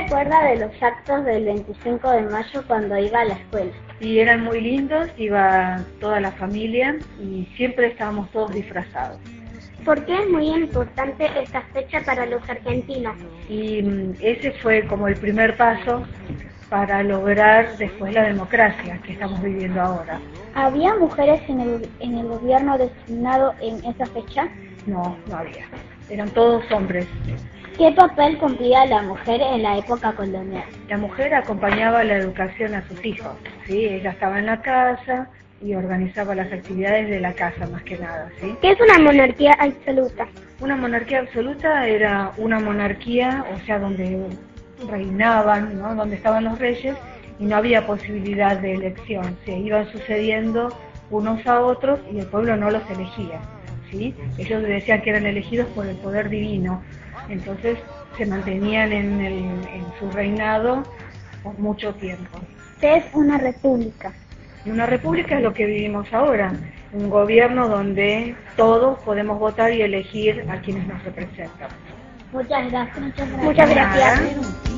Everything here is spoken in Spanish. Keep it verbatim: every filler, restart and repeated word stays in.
acuerda de los actos del veinticinco de mayo cuando iba a la escuela? Y eran muy lindos, iba toda la familia y siempre estábamos todos disfrazados. ¿Por qué es muy importante esta fecha para los argentinos? Y mm, ese fue como el primer paso para lograr después la democracia que estamos viviendo ahora. ¿Había mujeres en el, en el gobierno designado en esa fecha? No, no había. Eran todos hombres. ¿Qué papel cumplía la mujer en la época colonial? La mujer acompañaba la educación a sus hijos, ¿sí? Ella estaba en la casa y organizaba las actividades de la casa más que nada, ¿sí? ¿Qué es una monarquía absoluta? Una monarquía absoluta era una monarquía, o sea, donde reinaban, ¿no? Donde estaban los reyes y no había posibilidad de elección, se iban sucediendo unos a otros y el pueblo no los elegía, ¿sí? Ellos decían que eran elegidos por el poder divino, entonces se mantenían en, el, en su reinado por mucho tiempo. ¿Qué es una república? Y una república es lo que vivimos ahora, un gobierno donde todos podemos votar y elegir a quienes nos representan. Muchas gracias. Muchas gracias. Muchas gracias.